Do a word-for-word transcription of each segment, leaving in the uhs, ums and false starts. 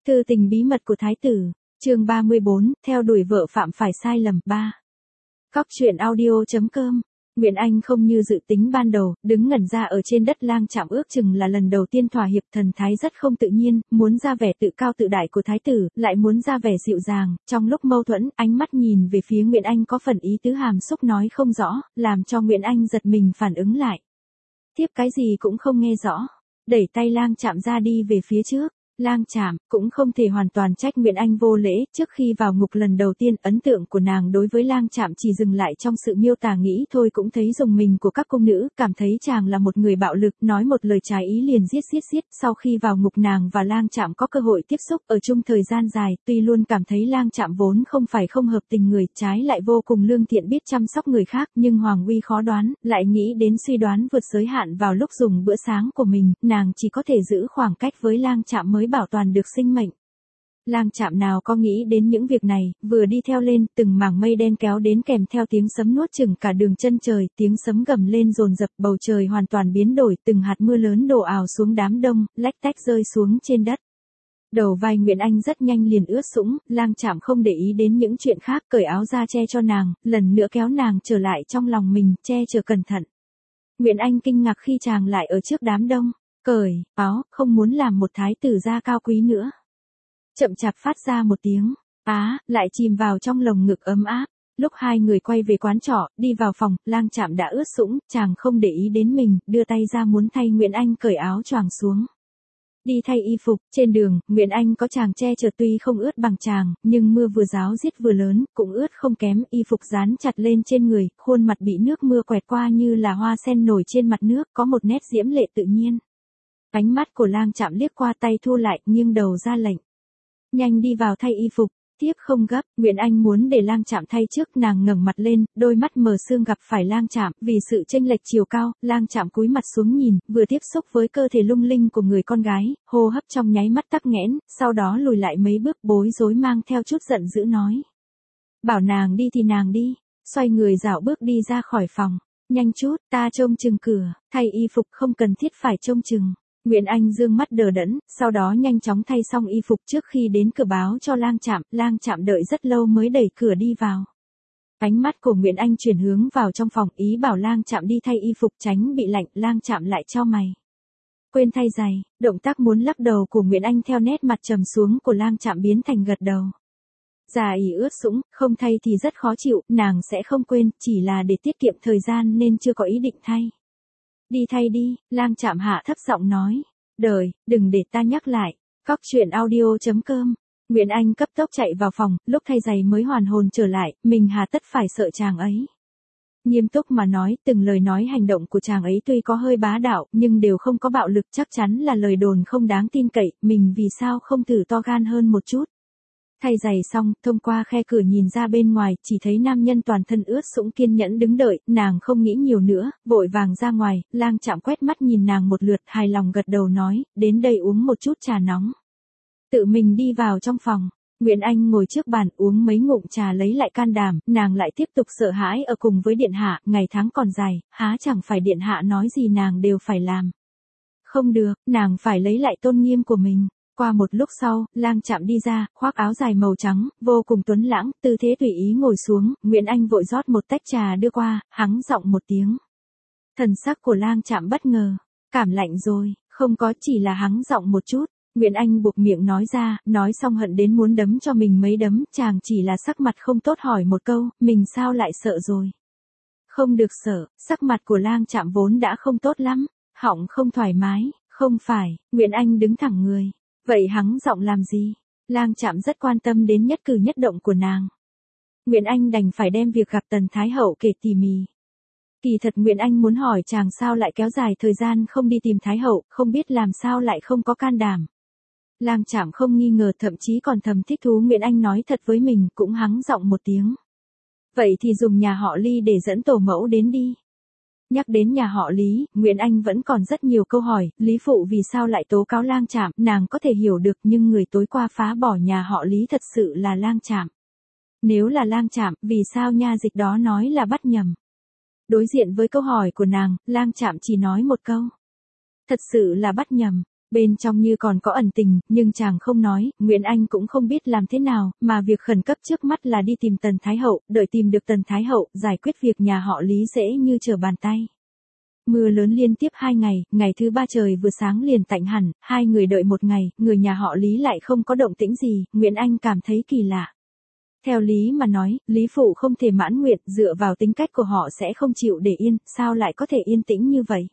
Thư tình bí mật của Thái tử, chương ba mươi bốn, theo đuổi vợ phạm phải sai lầm, ba. Cóc truyện audio chấm com. Nguyễn Anh không như dự tính ban đầu, đứng ngẩn ra ở trên đất lang chạm ước chừng là lần đầu tiên thỏa hiệp, thần thái rất không tự nhiên, muốn ra vẻ tự cao tự đại của thái tử, lại muốn ra vẻ dịu dàng, trong lúc mâu thuẫn, ánh mắt nhìn về phía Nguyễn Anh có phần ý tứ hàm xúc nói không rõ, làm cho Nguyễn Anh giật mình phản ứng lại. Tiếp cái gì cũng không nghe rõ, đẩy tay lang chạm ra đi về phía trước. Lang chạm cũng không thể hoàn toàn trách Nguyễn Anh vô lễ, trước khi vào ngục lần đầu tiên, ấn tượng của nàng đối với lang chạm chỉ dừng lại trong sự miêu tả nghĩ thôi cũng thấy dùng mình của các cung nữ, cảm thấy chàng là một người bạo lực, nói một lời trái ý liền giết giết giết. Sau khi vào ngục nàng và lang chạm có cơ hội tiếp xúc ở chung thời gian dài, tuy luôn cảm thấy lang chạm vốn không phải không hợp tình người, trái lại vô cùng lương thiện biết chăm sóc người khác, nhưng hoàng uy khó đoán, lại nghĩ đến suy đoán vượt giới hạn vào lúc dùng bữa sáng của mình, nàng chỉ có thể giữ khoảng cách với lang chạm mới bảo toàn được sinh mệnh. Lang chạm nào có nghĩ đến những việc này, vừa đi theo lên, từng mảng mây đen kéo đến kèm theo tiếng sấm nuốt chửng cả đường chân trời, tiếng sấm gầm lên dồn dập, bầu trời hoàn toàn biến đổi, từng hạt mưa lớn đổ ào xuống đám đông, lách tách rơi xuống trên đất. Đầu vai Nguyễn Anh rất nhanh liền ướt sũng, lang chạm không để ý đến những chuyện khác, cởi áo ra che cho nàng, lần nữa kéo nàng trở lại trong lòng mình, che chở cẩn thận. Nguyễn Anh kinh ngạc khi chàng lại ở trước đám đông. Cởi áo, không muốn làm một thái tử gia cao quý nữa. Chậm chạp phát ra một tiếng, á, lại chìm vào trong lồng ngực ấm áp. Lúc hai người quay về quán trọ, đi vào phòng, lang chạm đã ướt sũng, chàng không để ý đến mình, đưa tay ra muốn thay Nguyễn Anh cởi áo choàng xuống. Đi thay y phục, trên đường, Nguyễn Anh có chàng che chở tuy không ướt bằng chàng, nhưng mưa vừa ráo riết vừa lớn, cũng ướt không kém, y phục dán chặt lên trên người, khuôn mặt bị nước mưa quẹt qua như là hoa sen nổi trên mặt nước, có một nét diễm lệ tự nhiên. Ánh mắt của lang chạm liếc qua tay thu lại, nghiêng đầu ra lệnh. Nhanh đi vào thay y phục, tiếp không gấp, Nguyễn Anh muốn để lang chạm thay trước, nàng ngẩng mặt lên, đôi mắt mờ sương gặp phải lang chạm, vì sự chênh lệch chiều cao, lang chạm cúi mặt xuống nhìn, vừa tiếp xúc với cơ thể lung linh của người con gái, hô hấp trong nháy mắt tắc nghẽn, sau đó lùi lại mấy bước bối rối mang theo chút giận dữ nói. Bảo nàng đi thì nàng đi, xoay người dạo bước đi ra khỏi phòng, nhanh chút, ta trông chừng cửa, thay y phục không cần thiết phải trông chừng. Nguyễn Anh dương mắt đờ đẫn, sau đó nhanh chóng thay xong y phục trước khi đến cửa báo cho lang chạm, lang chạm đợi rất lâu mới đẩy cửa đi vào. Ánh mắt của Nguyễn Anh chuyển hướng vào trong phòng, ý bảo lang chạm đi thay y phục tránh bị lạnh, lang chạm lại cho mày. Quên thay giày, động tác muốn lắc đầu của Nguyễn Anh theo nét mặt trầm xuống của lang chạm biến thành gật đầu. Già ỉ ướt sũng, không thay thì rất khó chịu, nàng sẽ không quên, chỉ là để tiết kiệm thời gian nên chưa có ý định thay. Đi thay đi, lang chạm hạ thấp giọng nói. Đời, đừng để ta nhắc lại. Cóc truyện audio chấm com. Nguyễn Anh cấp tốc chạy vào phòng, lúc thay giày mới hoàn hồn trở lại, mình hà tất phải sợ chàng ấy. Nghiêm túc mà nói, từng lời nói hành động của chàng ấy tuy có hơi bá đạo, nhưng đều không có bạo lực, chắc chắn là lời đồn không đáng tin cậy, mình vì sao không thử to gan hơn một chút. Thay giày xong, thông qua khe cửa nhìn ra bên ngoài, chỉ thấy nam nhân toàn thân ướt sũng kiên nhẫn đứng đợi, nàng không nghĩ nhiều nữa, vội vàng ra ngoài, lang chạm quét mắt nhìn nàng một lượt, hài lòng gật đầu nói, đến đây uống một chút trà nóng. Tự mình đi vào trong phòng, Nguyễn Anh ngồi trước bàn uống mấy ngụm trà lấy lại can đảm, nàng lại tiếp tục sợ hãi ở cùng với điện hạ, ngày tháng còn dài, há chẳng phải điện hạ nói gì nàng đều phải làm. Không được, nàng phải lấy lại tôn nghiêm của mình. Qua một lúc sau, lang chạm đi ra, khoác áo dài màu trắng, vô cùng tuấn lãng, tư thế tùy ý ngồi xuống, Nguyễn Anh vội rót một tách trà đưa qua, hắng giọng một tiếng. Thần sắc của lang chạm bất ngờ, cảm lạnh rồi, không có, chỉ là hắng giọng một chút, Nguyễn Anh buộc miệng nói ra, nói xong hận đến muốn đấm cho mình mấy đấm, chàng chỉ là sắc mặt không tốt hỏi một câu, mình sao lại sợ rồi. Không được sợ, sắc mặt của lang chạm vốn đã không tốt lắm, họng không thoải mái, không phải, Nguyễn Anh đứng thẳng người. Vậy hắng giọng làm gì? Lang chạm rất quan tâm đến nhất cử nhất động của nàng. Nguyễn Anh đành phải đem việc gặp Tần Thái Hậu kể tỉ mỉ. Kỳ thật Nguyễn Anh muốn hỏi chàng sao lại kéo dài thời gian không đi tìm Thái Hậu, không biết làm sao lại không có can đảm. Lang chạm không nghi ngờ, thậm chí còn thầm thích thú Nguyễn Anh nói thật với mình, cũng hắng giọng một tiếng. Vậy thì dùng nhà họ Ly để dẫn tổ mẫu đến đi. Nhắc đến nhà họ Lý, Nguyễn Anh vẫn còn rất nhiều câu hỏi, Lý Phụ vì sao lại tố cáo lang chạm, nàng có thể hiểu được, nhưng người tối qua phá bỏ nhà họ Lý thật sự là lang chạm. Nếu là lang chạm, vì sao nha dịch đó nói là bắt nhầm? Đối diện với câu hỏi của nàng, lang chạm chỉ nói một câu. Thật sự là bắt nhầm. Bên trong như còn có ẩn tình, nhưng chàng không nói, Nguyễn Anh cũng không biết làm thế nào, mà việc khẩn cấp trước mắt là đi tìm Tần Thái Hậu, đợi tìm được Tần Thái Hậu, giải quyết việc nhà họ Lý dễ như trở bàn tay. Mưa lớn liên tiếp hai ngày, ngày thứ ba trời vừa sáng liền tạnh hẳn, hai người đợi một ngày, người nhà họ Lý lại không có động tĩnh gì, Nguyễn Anh cảm thấy kỳ lạ. Theo lý mà nói, Lý Phụ không thể mãn nguyện, dựa vào tính cách của họ sẽ không chịu để yên, sao lại có thể yên tĩnh như vậy?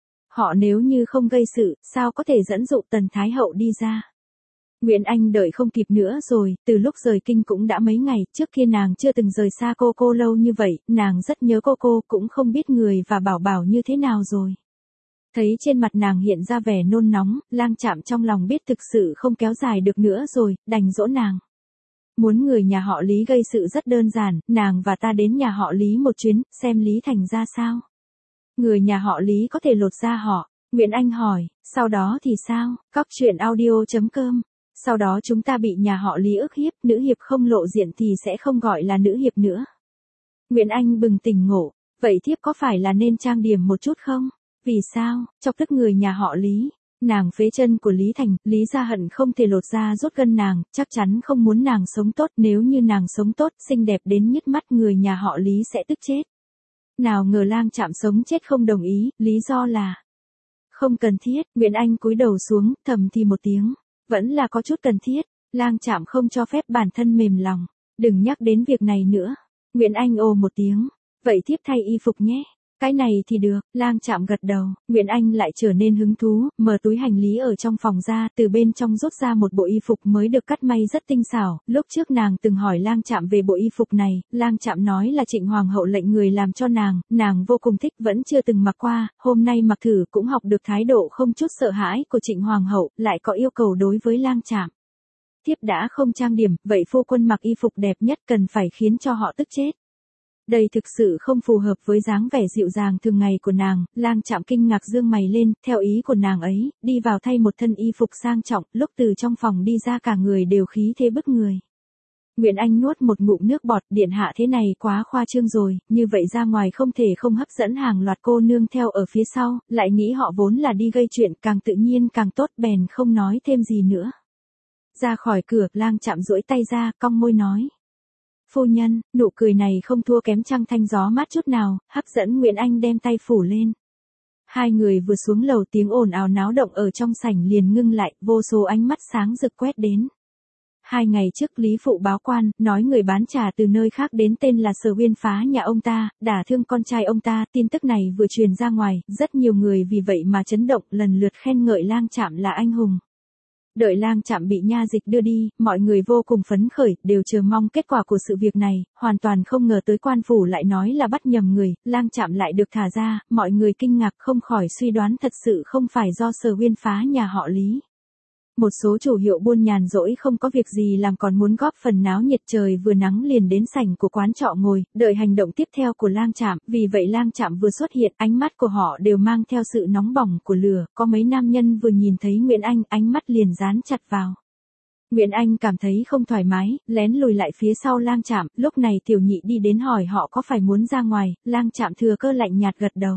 Họ nếu như không gây sự, sao có thể dẫn dụ Tần Thái Hậu đi ra? Nguyễn Anh đợi không kịp nữa rồi, từ lúc rời kinh cũng đã mấy ngày, trước kia nàng chưa từng rời xa cô cô lâu như vậy, nàng rất nhớ cô cô, cũng không biết người và Bảo Bảo như thế nào rồi. Thấy trên mặt nàng hiện ra vẻ nôn nóng, Lang Chạm trong lòng biết thực sự không kéo dài được nữa rồi, đành dỗ nàng. Muốn người nhà họ Lý gây sự rất đơn giản, nàng và ta đến nhà họ Lý một chuyến, xem Lý Thành ra sao. Người nhà họ Lý có thể lột da họ. Nguyễn Anh hỏi, sau đó thì sao? Cóc truyện audio chấm com. Sau đó chúng ta bị nhà họ Lý ức hiếp, nữ hiệp không lộ diện thì sẽ không gọi là nữ hiệp nữa. Nguyễn Anh bừng tỉnh ngộ, vậy thiếp có phải là nên trang điểm một chút không? Vì sao? Chọc tức người nhà họ Lý. Nàng phế chân của Lý Thành, Lý Gia hận không thể lột da rút gân nàng, chắc chắn không muốn nàng sống tốt, nếu như nàng sống tốt, xinh đẹp đến nhức mắt người nhà họ Lý sẽ tức chết. Nào ngờ Lang Chạm sống chết không đồng ý, lý do là không cần thiết. Nguyễn Anh cúi đầu xuống, thầm thì một tiếng, vẫn là có chút cần thiết. Lang Chạm không cho phép bản thân mềm lòng, đừng nhắc đến việc này nữa. Nguyễn Anh ồ một tiếng, vậy thiếp thay y phục nhé. Cái này thì được, Lang Chạm gật đầu, Nguyễn Anh lại trở nên hứng thú, mở túi hành lý ở trong phòng ra, từ bên trong rút ra một bộ y phục mới được cắt may rất tinh xảo, lúc trước nàng từng hỏi Lang Chạm về bộ y phục này, Lang Chạm nói là Trịnh Hoàng hậu lệnh người làm cho nàng, nàng vô cùng thích vẫn chưa từng mặc qua, hôm nay mặc thử cũng học được thái độ không chút sợ hãi của Trịnh Hoàng hậu, lại có yêu cầu đối với Lang Chạm. Thiếp đã không trang điểm, vậy phu quân mặc y phục đẹp nhất cần phải khiến cho họ tức chết. Đây thực sự không phù hợp với dáng vẻ dịu dàng thường ngày của nàng, Lang Chạm kinh ngạc dương mày lên, theo ý của nàng ấy, đi vào thay một thân y phục sang trọng, lúc từ trong phòng đi ra cả người đều khí thế bức người. Nguyễn Anh nuốt một ngụm nước bọt, điện hạ thế này quá khoa trương rồi, như vậy ra ngoài không thể không hấp dẫn hàng loạt cô nương theo ở phía sau, lại nghĩ họ vốn là đi gây chuyện, càng tự nhiên càng tốt, bèn không nói thêm gì nữa. Ra khỏi cửa, Lang Chạm duỗi tay ra, cong môi nói. Phu nhân, nụ cười này không thua kém trăng thanh gió mát chút nào, hấp dẫn Nguyễn Anh đem tay phủ lên. Hai người vừa xuống lầu tiếng ồn ào náo động ở trong sảnh liền ngưng lại, vô số ánh mắt sáng rực quét đến. Hai ngày trước Lý Phụ báo quan, nói người bán trà từ nơi khác đến tên là Sở Uyên phá nhà ông ta, đả thương con trai ông ta, tin tức này vừa truyền ra ngoài, rất nhiều người vì vậy mà chấn động, lần lượt khen ngợi Lang Chạm là anh hùng. Đợi Lang Chạm bị nha dịch đưa đi, mọi người vô cùng phấn khởi, đều chờ mong kết quả của sự việc này, hoàn toàn không ngờ tới quan phủ lại nói là bắt nhầm người, Lang Chạm lại được thả ra, mọi người kinh ngạc không khỏi suy đoán thật sự không phải do Sở Uyên phá nhà họ Lý. Một số chủ hiệu buôn nhàn rỗi không có việc gì làm còn muốn góp phần náo nhiệt, trời vừa nắng liền đến sảnh của quán trọ ngồi, đợi hành động tiếp theo của Lang Chạm, vì vậy Lang Chạm vừa xuất hiện, ánh mắt của họ đều mang theo sự nóng bỏng của lửa, có mấy nam nhân vừa nhìn thấy Nguyễn Anh, ánh mắt liền dán chặt vào. Nguyễn Anh cảm thấy không thoải mái, lén lùi lại phía sau Lang Chạm, lúc này tiểu nhị đi đến hỏi họ có phải muốn ra ngoài, Lang Chạm thừa cơ lạnh nhạt gật đầu.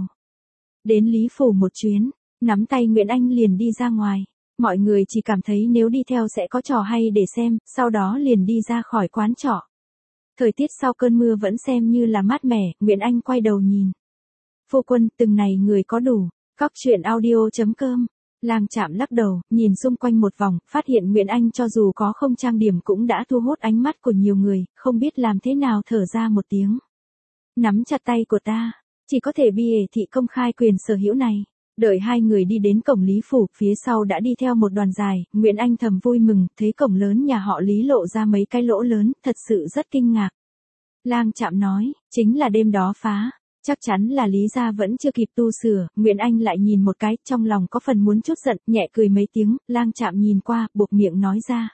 Đến Lý Phủ một chuyến, nắm tay Nguyễn Anh liền đi ra ngoài. Mọi người chỉ cảm thấy nếu đi theo sẽ có trò hay để xem, sau đó liền đi ra khỏi quán trọ. Thời tiết sau cơn mưa vẫn xem như là mát mẻ, Nguyễn Anh quay đầu nhìn. Phu quân, từng này người có đủ. Cóc truyện audio chấm com. Lang Chạm lắc đầu, nhìn xung quanh một vòng, phát hiện Nguyễn Anh cho dù có không trang điểm cũng đã thu hút ánh mắt của nhiều người, không biết làm thế nào thở ra một tiếng. Nắm chặt tay của ta, chỉ có thể bia thị công khai quyền sở hữu này. Đợi hai người đi đến cổng Lý Phủ, phía sau đã đi theo một đoàn dài, Nguyễn Anh thầm vui mừng, thấy cổng lớn nhà họ Lý lộ ra mấy cái lỗ lớn, thật sự rất kinh ngạc. Lang Chạm nói, chính là đêm đó phá, chắc chắn là Lý gia vẫn chưa kịp tu sửa, Nguyễn Anh lại nhìn một cái, trong lòng có phần muốn chút giận, nhẹ cười mấy tiếng, Lang Chạm nhìn qua, buộc miệng nói ra.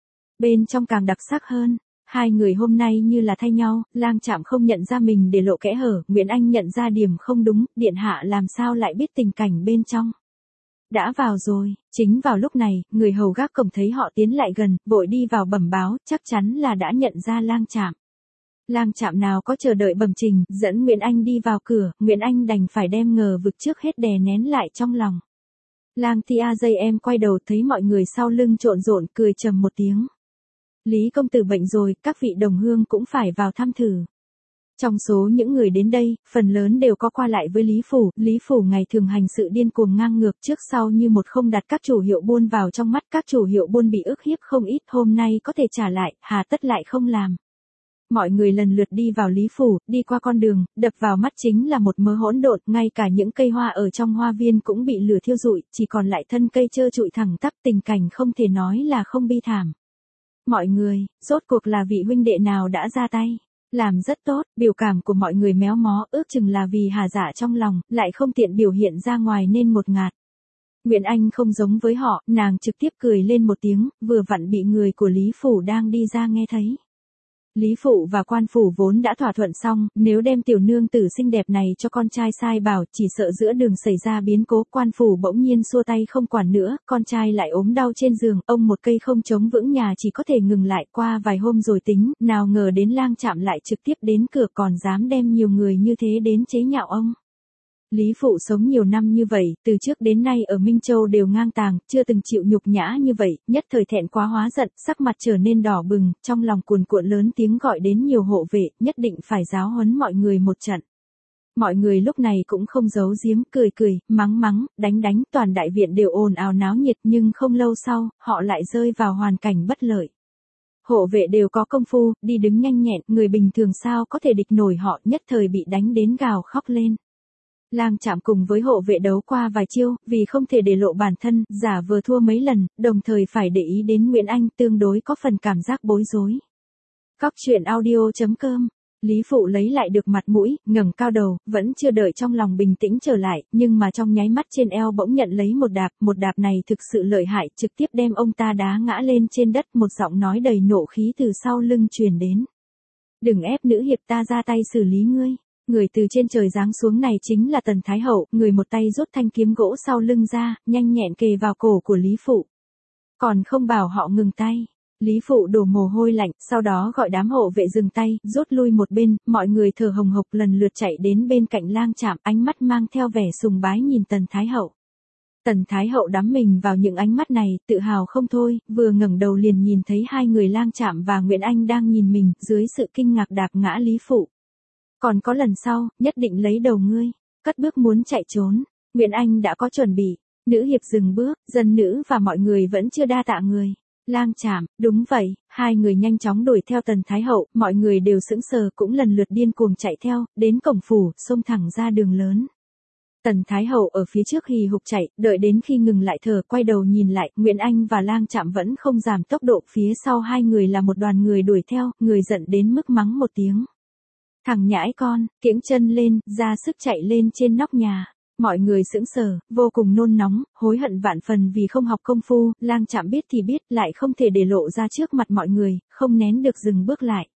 Bên trong càng đặc sắc hơn. Hai người hôm nay như là thay nhau, Lang Chạm không nhận ra mình để lộ kẽ hở, Nguyễn Anh nhận ra điểm không đúng, điện hạ làm sao lại biết tình cảnh bên trong. Đã vào rồi, chính vào lúc này, người hầu gác cổng thấy họ tiến lại gần, vội đi vào bẩm báo, chắc chắn là đã nhận ra Lang Chạm. Lang Chạm nào có chờ đợi bẩm trình, dẫn Nguyễn Anh đi vào cửa, Nguyễn Anh đành phải đem ngờ vực trước hết đè nén lại trong lòng. Lang Ti A dây em quay đầu thấy mọi người sau lưng trộn rộn cười trầm một tiếng. Lý công tử bệnh rồi, các vị đồng hương cũng phải vào thăm thử. Trong số những người đến đây, phần lớn đều có qua lại với Lý Phủ, Lý Phủ ngày thường hành sự điên cuồng ngang ngược trước sau như một không đặt các chủ hiệu buôn vào trong mắt, các chủ hiệu buôn bị ức hiếp không ít, hôm nay có thể trả lại, hà tất lại không làm. Mọi người lần lượt đi vào Lý Phủ, đi qua con đường, đập vào mắt chính là một mớ hỗn độn, ngay cả những cây hoa ở trong hoa viên cũng bị lửa thiêu rụi, chỉ còn lại thân cây trơ trụi thẳng tắp, tình cảnh không thể nói là không bi thảm. Mọi người, rốt cuộc là vị huynh đệ nào đã ra tay? Làm rất tốt, biểu cảm của mọi người méo mó, ước chừng là vì hà dạ trong lòng, lại không tiện biểu hiện ra ngoài nên ngột ngạt. Nguyễn Anh không giống với họ, nàng trực tiếp cười lên một tiếng, vừa vặn bị người của Lý Phủ đang đi ra nghe thấy. Lý Phụ và quan phủ vốn đã thỏa thuận xong, nếu đem tiểu nương tử xinh đẹp này cho con trai sai bảo, chỉ sợ giữa đường xảy ra biến cố, quan phủ bỗng nhiên xua tay không quản nữa, con trai lại ốm đau trên giường, ông một cây không chống vững nhà chỉ có thể ngừng lại, qua vài hôm rồi tính, nào ngờ đến Lang Trạm lại trực tiếp đến cửa còn dám đem nhiều người như thế đến chế nhạo ông. Lý Phụ sống nhiều năm như vậy, từ trước đến nay ở Minh Châu đều ngang tàng, chưa từng chịu nhục nhã như vậy, nhất thời thẹn quá hóa giận, sắc mặt trở nên đỏ bừng, trong lòng cuồn cuộn lớn tiếng gọi đến nhiều hộ vệ, nhất định phải giáo huấn mọi người một trận. Mọi người lúc này cũng không giấu giếm, cười cười, mắng mắng, đánh đánh, toàn đại viện đều ồn ào náo nhiệt, nhưng không lâu sau, họ lại rơi vào hoàn cảnh bất lợi. Hộ vệ đều có công phu, đi đứng nhanh nhẹn, người bình thường sao có thể địch nổi họ, nhất thời bị đánh đến gào khóc lên. Lang Trạm cùng với hộ vệ đấu qua vài chiêu, vì không thể để lộ bản thân, giả vờ thua mấy lần, đồng thời phải để ý đến Nguyễn Anh, tương đối có phần cảm giác bối rối. Cóc truyện audio chấm com. Lý Phụ lấy lại được mặt mũi, ngẩng cao đầu, vẫn chưa đợi trong lòng bình tĩnh trở lại, nhưng mà trong nháy mắt trên eo bỗng nhận lấy một đạp, một đạp này thực sự lợi hại, trực tiếp đem ông ta đá ngã lên trên đất, một giọng nói đầy nộ khí từ sau lưng truyền đến. Đừng ép nữ hiệp, ta ra tay xử lý ngươi. Người từ trên trời giáng xuống này chính là Tần Thái Hậu, người một tay rút thanh kiếm gỗ sau lưng ra, nhanh nhẹn kề vào cổ của Lý Phụ. Còn không bảo họ ngừng tay. Lý Phụ đổ mồ hôi lạnh, sau đó gọi đám hộ vệ dừng tay, rút lui một bên, mọi người thở hồng hộc lần lượt chạy đến bên cạnh Lang Trạm, ánh mắt mang theo vẻ sùng bái nhìn Tần Thái Hậu. Tần Thái Hậu đắm mình vào những ánh mắt này, tự hào không thôi, vừa ngẩng đầu liền nhìn thấy hai người Lang Trạm và Nguyễn Anh đang nhìn mình, dưới sự kinh ngạc đạp ngã Lý Phụ. Còn có lần sau, nhất định lấy đầu ngươi, cất bước muốn chạy trốn, Nguyễn Anh đã có chuẩn bị, nữ hiệp dừng bước, dân nữ và mọi người vẫn chưa đa tạ người. Lang Trạm, đúng vậy, hai người nhanh chóng đuổi theo Tần Thái Hậu, mọi người đều sững sờ cũng lần lượt điên cuồng chạy theo, đến cổng phủ, xông thẳng ra đường lớn. Tần Thái Hậu ở phía trước hì hục chạy, đợi đến khi ngừng lại thở, quay đầu nhìn lại, Nguyễn Anh và Lang Trạm vẫn không giảm tốc độ, phía sau hai người là một đoàn người đuổi theo, người giận đến mức mắng một tiếng. Thằng nhãi con, kiễng chân lên, ra sức chạy lên trên nóc nhà. Mọi người sững sờ, vô cùng nôn nóng, hối hận vạn phần vì không học công phu, Lang Trạm biết thì biết, lại không thể để lộ ra trước mặt mọi người, không nén được dừng bước lại.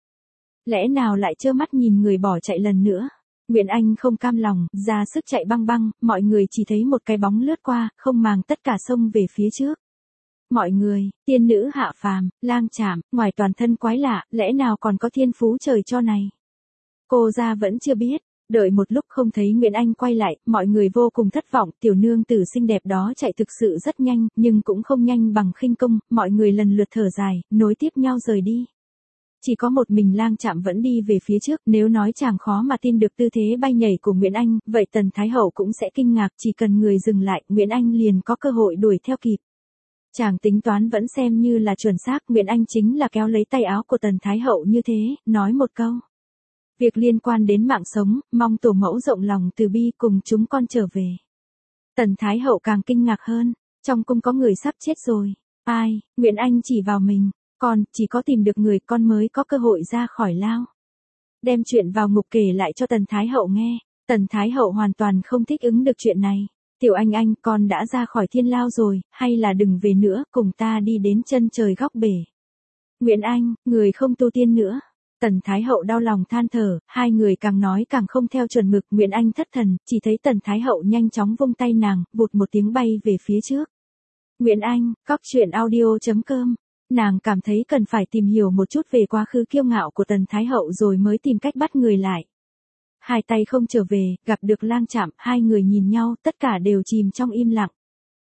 Lẽ nào lại trơ mắt nhìn người bỏ chạy lần nữa? Nguyễn Anh không cam lòng, ra sức chạy băng băng, mọi người chỉ thấy một cái bóng lướt qua, không màng tất cả xông về phía trước. Mọi người, tiên nữ hạ phàm, Lang Trạm, ngoài toàn thân quái lạ, lẽ nào còn có thiên phú trời cho này? Cô ra vẫn chưa biết, đợi một lúc không thấy Nguyễn Anh quay lại, mọi người vô cùng thất vọng, tiểu nương tử xinh đẹp đó chạy thực sự rất nhanh, nhưng cũng không nhanh bằng khinh công, mọi người lần lượt thở dài, nối tiếp nhau rời đi. Chỉ có một mình Lang Trạm vẫn đi về phía trước, nếu nói chàng khó mà tin được tư thế bay nhảy của Nguyễn Anh, vậy Tần Thái Hậu cũng sẽ kinh ngạc, chỉ cần người dừng lại, Nguyễn Anh liền có cơ hội đuổi theo kịp. Chàng tính toán vẫn xem như là chuẩn xác, Nguyễn Anh chính là kéo lấy tay áo của Tần Thái Hậu như thế, nói một câu. Việc liên quan đến mạng sống, mong tổ mẫu rộng lòng từ bi cùng chúng con trở về. Tần Thái Hậu càng kinh ngạc hơn, trong cung có người sắp chết rồi. Ai? Nguyễn Anh chỉ vào mình, con, chỉ có tìm được người con mới có cơ hội ra khỏi lao. Đem chuyện vào ngục kể lại cho Tần Thái Hậu nghe, Tần Thái Hậu hoàn toàn không thích ứng được chuyện này. Tiểu Anh Anh, con đã ra khỏi thiên lao rồi, hay là đừng về nữa, cùng ta đi đến chân trời góc bể. Nguyễn Anh, người không tu tiên nữa. Tần Thái Hậu đau lòng than thở, hai người càng nói càng không theo chuẩn mực, Nguyễn Anh thất thần, chỉ thấy Tần Thái Hậu nhanh chóng vung tay nàng, vụt một tiếng bay về phía trước. Nguyễn Anh, cóc truyện audio chấm com. Nàng cảm thấy cần phải tìm hiểu một chút về quá khứ kiêu ngạo của Tần Thái Hậu rồi mới tìm cách bắt người lại. Hai tay không trở về, gặp được Lang Trạm, hai người nhìn nhau, tất cả đều chìm trong im lặng.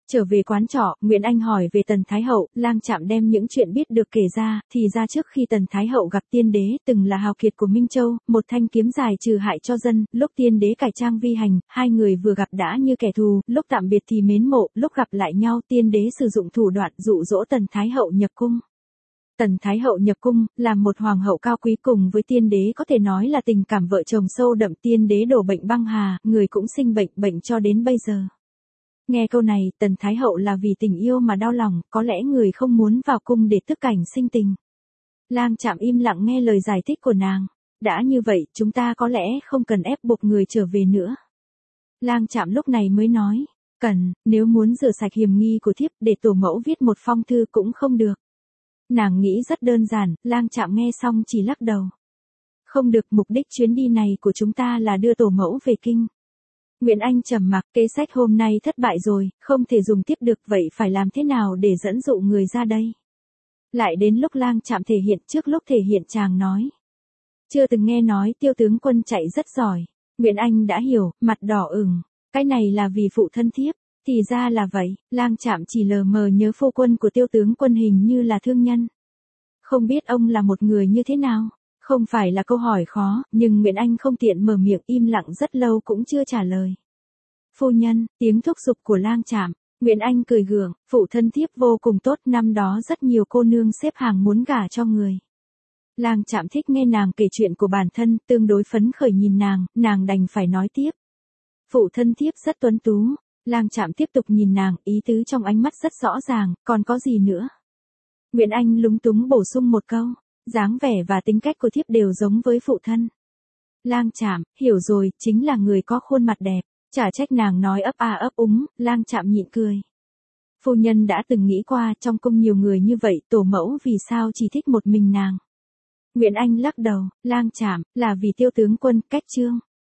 Trở về quán trọ, Nguyễn Anh hỏi về Tần Thái Hậu, Lang Trạm đem những chuyện biết được kể ra, thì ra trước khi Tần Thái Hậu gặp tiên đế, từng là hào kiệt của Minh Châu, một thanh kiếm dài trừ hại cho dân, lúc tiên đế cải trang vi hành, hai người vừa gặp đã như kẻ thù, lúc tạm biệt thì mến mộ, lúc gặp lại nhau tiên đế sử dụng thủ đoạn dụ dỗ Tần Thái Hậu nhập cung. Tần Thái Hậu nhập cung, làm một hoàng hậu cao quý cùng với tiên đế có thể nói là tình cảm vợ chồng sâu đậm, tiên đế đổ bệnh băng hà, người cũng sinh bệnh, bệnh cho đến bây giờ. Nghe câu này, Tần Thái Hậu là vì tình yêu mà đau lòng, có lẽ người không muốn vào cung để tức cảnh sinh tình. Lang Trạm im lặng nghe lời giải thích của nàng. Đã như vậy, chúng ta có lẽ không cần ép buộc người trở về nữa. Lang Trạm lúc này mới nói, cần, nếu muốn rửa sạch hiểm nghi của thiếp để tổ mẫu viết một phong thư cũng không được. Nàng nghĩ rất đơn giản, Lang Trạm nghe xong chỉ lắc đầu. Không được, mục đích chuyến đi này của chúng ta là đưa tổ mẫu về kinh. Nguyễn Anh trầm mặc, kế sách hôm nay thất bại rồi, không thể dùng tiếp được, vậy phải làm thế nào để dẫn dụ người ra đây? Lại đến lúc Lang Trạm thể hiện, trước lúc thể hiện chàng nói. Chưa từng nghe nói Tiêu tướng quân chạy rất giỏi. Nguyễn Anh đã hiểu, mặt đỏ ửng. Cái này là vì phụ thân thiếp. Thì ra là vậy, Lang Trạm chỉ lờ mờ nhớ phu quân của Tiêu tướng quân hình như là thương nhân. Không biết ông là một người như thế nào? Không phải là câu hỏi khó, nhưng Nguyễn Anh không tiện mở miệng, im lặng rất lâu cũng chưa trả lời. Phu nhân, tiếng thúc giục của Lang Trạm. Nguyễn Anh cười gượng, phụ thân thiếp vô cùng tốt, năm đó rất nhiều cô nương xếp hàng muốn gả cho người. Lang Trạm thích nghe nàng kể chuyện của bản thân, tương đối phấn khởi nhìn nàng, nàng đành phải nói tiếp. Phụ thân thiếp rất tuấn tú. Lang Trạm tiếp tục nhìn nàng, ý tứ trong ánh mắt rất rõ ràng, còn có gì nữa? Nguyễn Anh lúng túng bổ sung một câu, dáng vẻ và tính cách của thiếp đều giống với phụ thân. Lang Trạm, hiểu rồi, chính là người có khuôn mặt đẹp. Chả trách nàng nói ấp a ấp úng, Lang Trạm nhịn cười. Phu nhân đã từng nghĩ qua, trong cung nhiều người như vậy, tổ mẫu vì sao chỉ thích một mình nàng? Nguyễn Anh lắc đầu, Lang Trạm, là vì Tiêu tướng quân, cách trương.